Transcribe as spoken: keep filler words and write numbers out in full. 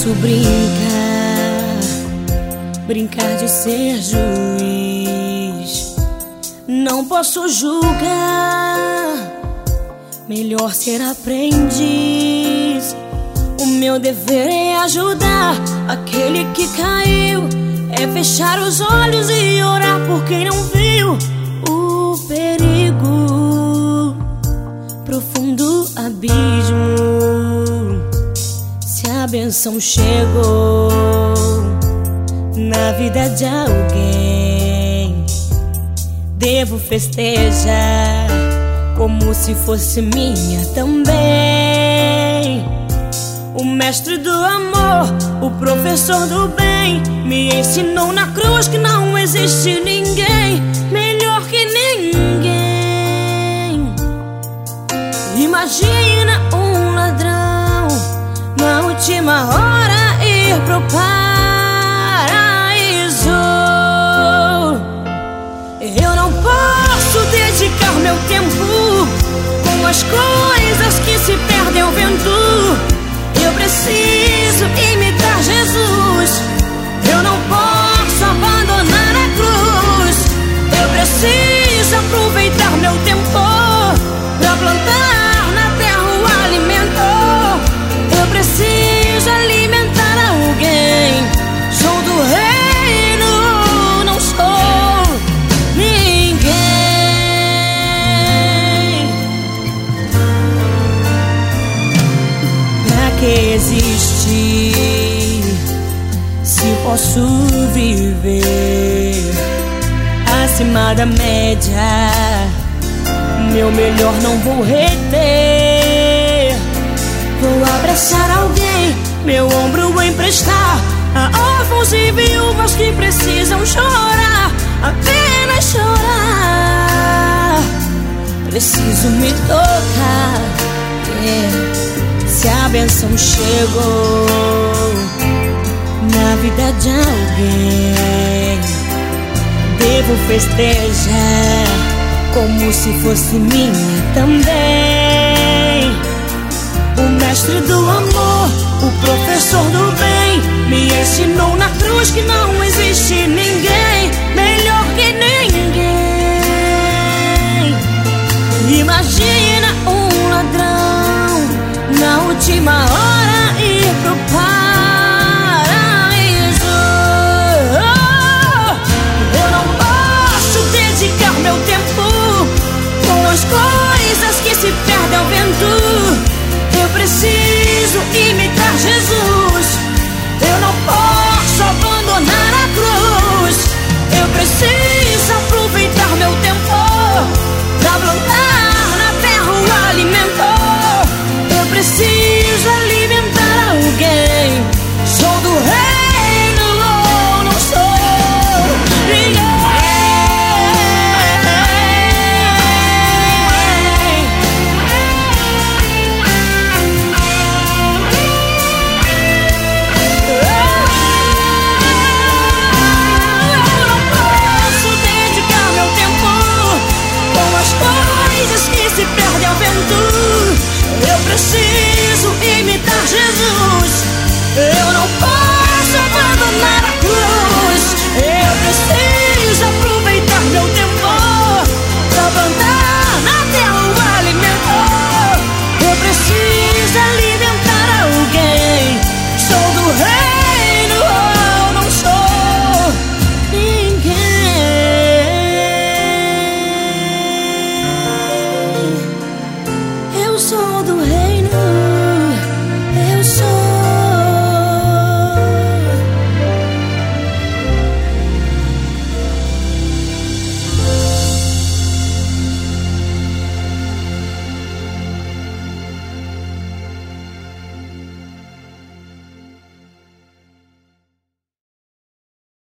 posso brincar, brincar de ser juiz. Não posso julgar, melhor ser aprendiz. O meu dever é ajudar aquele que caiu, é fechar os olhos e orar por quem não viu o perigo, profundo abismo. Se a bênção chegou na vida de alguém, devo festejar como se fosse minha também. O mestre do amor, o professor do bem, me ensinou na cruz que não existe ninguém melhor que ninguém. Imagina um ladrão na última hora ir pro paraíso. Eu não posso dedicar meu tempo com as coisas que se perdem ao vento. Eu preciso imitar Jesus. Eu não posso abandonar a cruz. Eu preciso aproveitar meu tempo pra plantar na terra o alimento. Eu preciso alimentar alguém. Sou do reino, não sou ninguém. Pra que existir se posso viver acima da média? Meu melhor não vou reter. Vou abraçar alguém, meu ombro emprestar a órfãos e viúvas que precisam chorar, apenas chorar. Preciso me tocar, yeah. Se a bênção chegou na vida de alguém, devo festejar como se fosse minha também. O mestre do amor, o professor do bem,